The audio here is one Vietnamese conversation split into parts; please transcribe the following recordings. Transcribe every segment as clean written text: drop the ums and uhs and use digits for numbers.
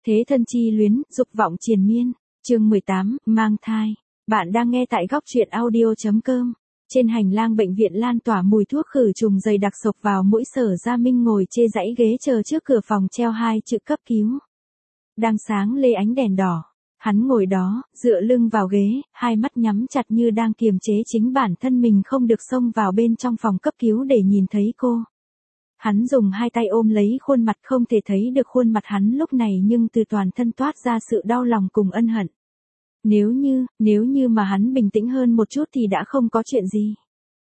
Thế thân chi luyến, dục vọng triền miên. Chương 18, mang thai. Bạn đang nghe tại góc truyện audio.com. Trên hành lang bệnh viện lan tỏa mùi thuốc khử trùng dày đặc sộc vào mũi. Sở Gia Minh ngồi chê dãy ghế chờ trước cửa phòng treo 2 chữ cấp cứu. Đang sáng lê ánh đèn đỏ. Hắn ngồi đó, dựa lưng vào ghế, hai mắt nhắm chặt như đang kiềm chế chính bản thân mình không được xông vào bên trong phòng cấp cứu để nhìn thấy cô. Hắn dùng hai tay ôm lấy khuôn mặt, không thể thấy được khuôn mặt hắn lúc này nhưng từ toàn thân toát ra sự đau lòng cùng ân hận. Nếu như mà hắn bình tĩnh hơn một chút thì đã không có chuyện gì.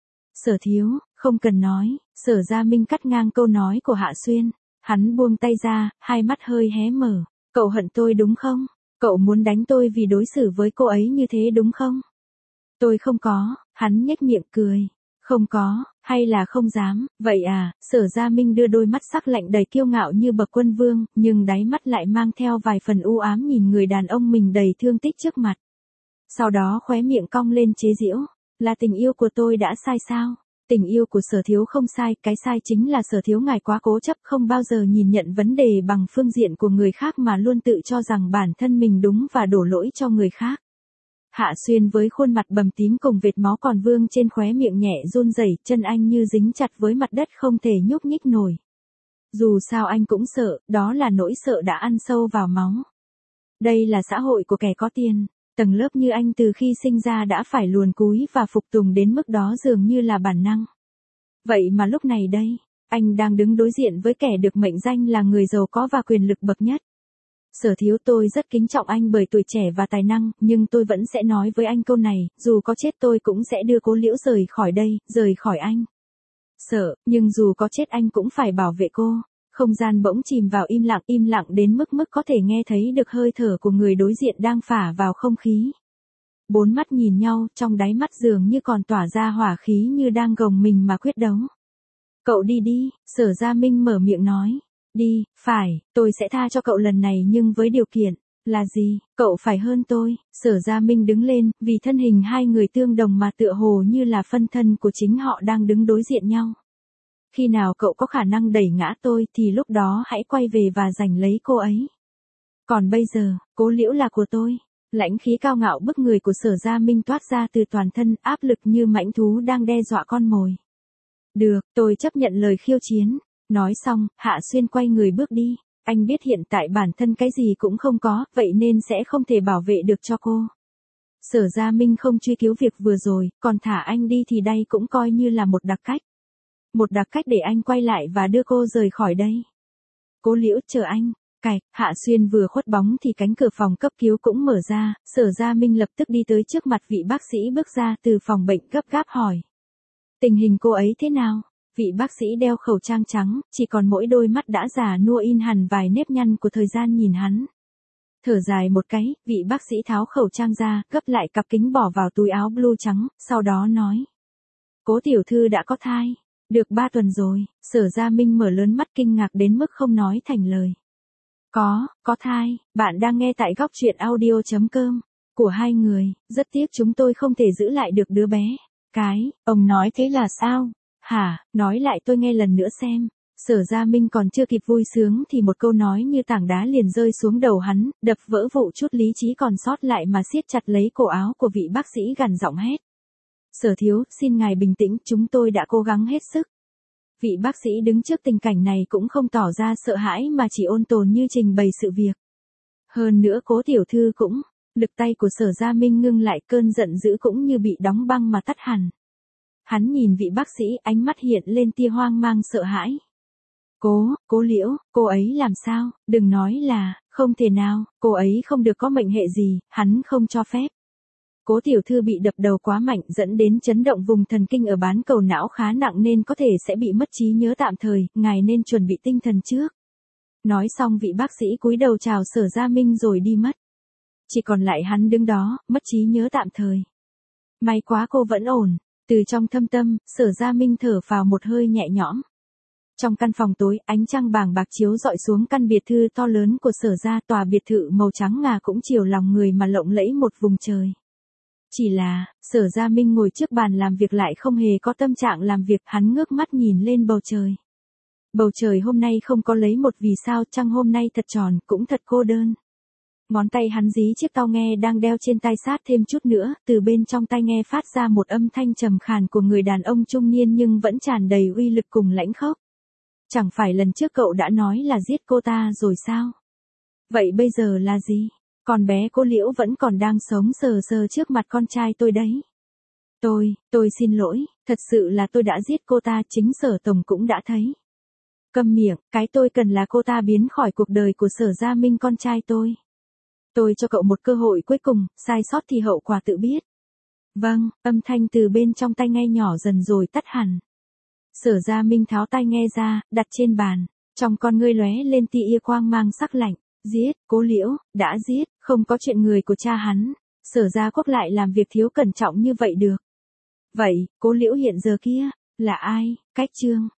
Sở thiếu, không cần nói. Sở Gia Minh cắt ngang câu nói của Hạ Xuyên. Hắn buông tay ra, hai mắt hơi hé mở. Cậu hận tôi đúng không? Cậu muốn đánh tôi vì đối xử với cô ấy như thế đúng không? Tôi không có. Hắn nhếch miệng cười. Không có, hay là không dám, vậy à? Sở Gia Minh đưa đôi mắt sắc lạnh đầy kiêu ngạo như bậc quân vương, nhưng đáy mắt lại mang theo vài phần u ám nhìn người đàn ông mình đầy thương tích trước mặt. Sau đó khóe miệng cong lên chế giễu, là tình yêu của tôi đã sai sao? Tình yêu của Sở thiếu không sai, cái sai chính là Sở thiếu ngài quá cố chấp, không bao giờ nhìn nhận vấn đề bằng phương diện của người khác mà luôn tự cho rằng bản thân mình đúng và đổ lỗi cho người khác. Hạ Xuyên với khuôn mặt bầm tím cùng vệt máu còn vương trên khóe miệng nhẹ run rẩy, chân anh như dính chặt với mặt đất không thể nhúc nhích nổi. Dù sao anh cũng sợ, đó là nỗi sợ đã ăn sâu vào máu. Đây là xã hội của kẻ có tiền, tầng lớp như anh từ khi sinh ra đã phải luồn cúi và phục tùng đến mức đó dường như là bản năng. Vậy mà lúc này đây, anh đang đứng đối diện với kẻ được mệnh danh là người giàu có và quyền lực bậc nhất. Sở thiếu, tôi rất kính trọng anh bởi tuổi trẻ và tài năng, nhưng tôi vẫn sẽ nói với anh câu này, dù có chết tôi cũng sẽ đưa Cố Liễu rời khỏi đây, rời khỏi anh. Sợ, nhưng dù có chết anh cũng phải bảo vệ cô. Không gian bỗng chìm vào im lặng đến mức có thể nghe thấy được hơi thở của người đối diện đang phả vào không khí. Bốn mắt nhìn nhau, trong đáy mắt dường như còn tỏa ra hỏa khí như đang gồng mình mà quyết đấu. Cậu đi đi, Sở Gia Minh mở miệng nói. Đi, phải, tôi sẽ tha cho cậu lần này nhưng với điều kiện, là gì, cậu phải hơn tôi. Sở Gia Minh đứng lên, vì thân hình hai người tương đồng mà tựa hồ như là phân thân của chính họ đang đứng đối diện nhau. Khi nào cậu có khả năng đẩy ngã tôi thì lúc đó hãy quay về và giành lấy cô ấy. Còn bây giờ, Cố Liễu là của tôi. Lãnh khí cao ngạo bức người của Sở Gia Minh toát ra từ toàn thân, áp lực như mãnh thú đang đe dọa con mồi. Được, tôi chấp nhận lời khiêu chiến. Nói xong, Hạ Xuyên quay người bước đi. Anh biết hiện tại bản thân cái gì cũng không có, vậy nên sẽ không thể bảo vệ được cho cô. Sở Gia Minh không truy cứu việc vừa rồi, còn thả anh đi thì đây cũng coi như là một đặc cách. Một đặc cách để anh quay lại và đưa cô rời khỏi đây. Cố Liễu, chờ anh. Cạch, Hạ Xuyên vừa khuất bóng thì cánh cửa phòng cấp cứu cũng mở ra, Sở Gia Minh lập tức đi tới trước mặt vị bác sĩ bước ra từ phòng bệnh gấp gáp hỏi. Tình hình cô ấy thế nào? Vị bác sĩ đeo khẩu trang trắng, chỉ còn mỗi đôi mắt đã già nua in hẳn vài nếp nhăn của thời gian nhìn hắn. Thở dài một cái, vị bác sĩ tháo khẩu trang ra, gấp lại cặp kính bỏ vào túi áo blue trắng, sau đó nói. Cố tiểu thư đã có thai. Được 3 tuần rồi. Sở Gia Minh mở lớn mắt kinh ngạc đến mức không nói thành lời. Có thai. Bạn đang nghe tại góc truyện audio.com. Của hai người, rất tiếc chúng tôi không thể giữ lại được đứa bé. Ông nói thế là sao? Hả, nói lại tôi nghe lần nữa xem. Sở Gia Minh còn chưa kịp vui sướng thì một câu nói như tảng đá liền rơi xuống đầu hắn, đập vỡ vụ chút lý trí còn sót lại mà siết chặt lấy cổ áo của vị bác sĩ gằn giọng hét. Sở thiếu, xin ngài bình tĩnh, chúng tôi đã cố gắng hết sức. Vị bác sĩ đứng trước tình cảnh này cũng không tỏ ra sợ hãi mà chỉ ôn tồn như trình bày sự việc. Hơn nữa Cố tiểu thư cũng, lực tay của Sở Gia Minh ngưng lại, cơn giận dữ cũng như bị đóng băng mà tắt hẳn. Hắn nhìn vị bác sĩ, ánh mắt hiện lên tia hoang mang sợ hãi. Cố Liễu, cô ấy làm sao? Đừng nói là, không thể nào, cô ấy không được có mệnh hệ gì, hắn không cho phép. Cố tiểu thư bị đập đầu quá mạnh dẫn đến chấn động vùng thần kinh ở bán cầu não khá nặng nên có thể sẽ bị mất trí nhớ tạm thời, ngài nên chuẩn bị tinh thần trước. Nói xong vị bác sĩ cúi đầu chào Sở Gia Minh rồi đi mất. Chỉ còn lại hắn đứng đó, mất trí nhớ tạm thời. May quá cô vẫn ổn. Từ trong thâm tâm, Sở Gia Minh thở phào một hơi nhẹ nhõm. Trong căn phòng tối, ánh trăng bàng bạc chiếu rọi xuống căn biệt thự to lớn của Sở gia, tòa biệt thự màu trắng ngà cũng chiều lòng người mà lộng lẫy một vùng trời. Chỉ là, Sở Gia Minh ngồi trước bàn làm việc lại không hề có tâm trạng làm việc, hắn ngước mắt nhìn lên bầu trời. Bầu trời hôm nay không có lấy một vì sao, trăng hôm nay thật tròn, cũng thật cô đơn. Ngón tay hắn dí chiếc tai nghe đang đeo trên tai sát thêm chút nữa, từ bên trong tai nghe phát ra một âm thanh trầm khàn của người đàn ông trung niên nhưng vẫn tràn đầy uy lực cùng lãnh khốc. Chẳng phải lần trước cậu đã nói là giết cô ta rồi sao? Vậy bây giờ là gì? Con bé cô Liễu vẫn còn đang sống sờ sờ trước mặt con trai tôi đấy. Tôi xin lỗi, thật sự là tôi đã giết cô ta, chính Sở Tổng cũng đã thấy. Câm miệng, cái tôi cần là cô ta biến khỏi cuộc đời của Sở Gia Minh con trai tôi. Tôi cho cậu một cơ hội cuối cùng, sai sót thì hậu quả tự biết. Vâng, âm thanh từ bên trong tai nghe nhỏ dần rồi tắt hẳn. Sở Gia Minh tháo tai nghe ra, đặt trên bàn, trong con ngươi lóe lên tia quang mang sắc lạnh. Giết, Cố Liễu, đã giết, không có chuyện người của cha hắn. Sở Gia Quốc lại làm việc thiếu cẩn trọng như vậy được. Vậy, Cố Liễu hiện giờ kia, là ai? Cách Trương,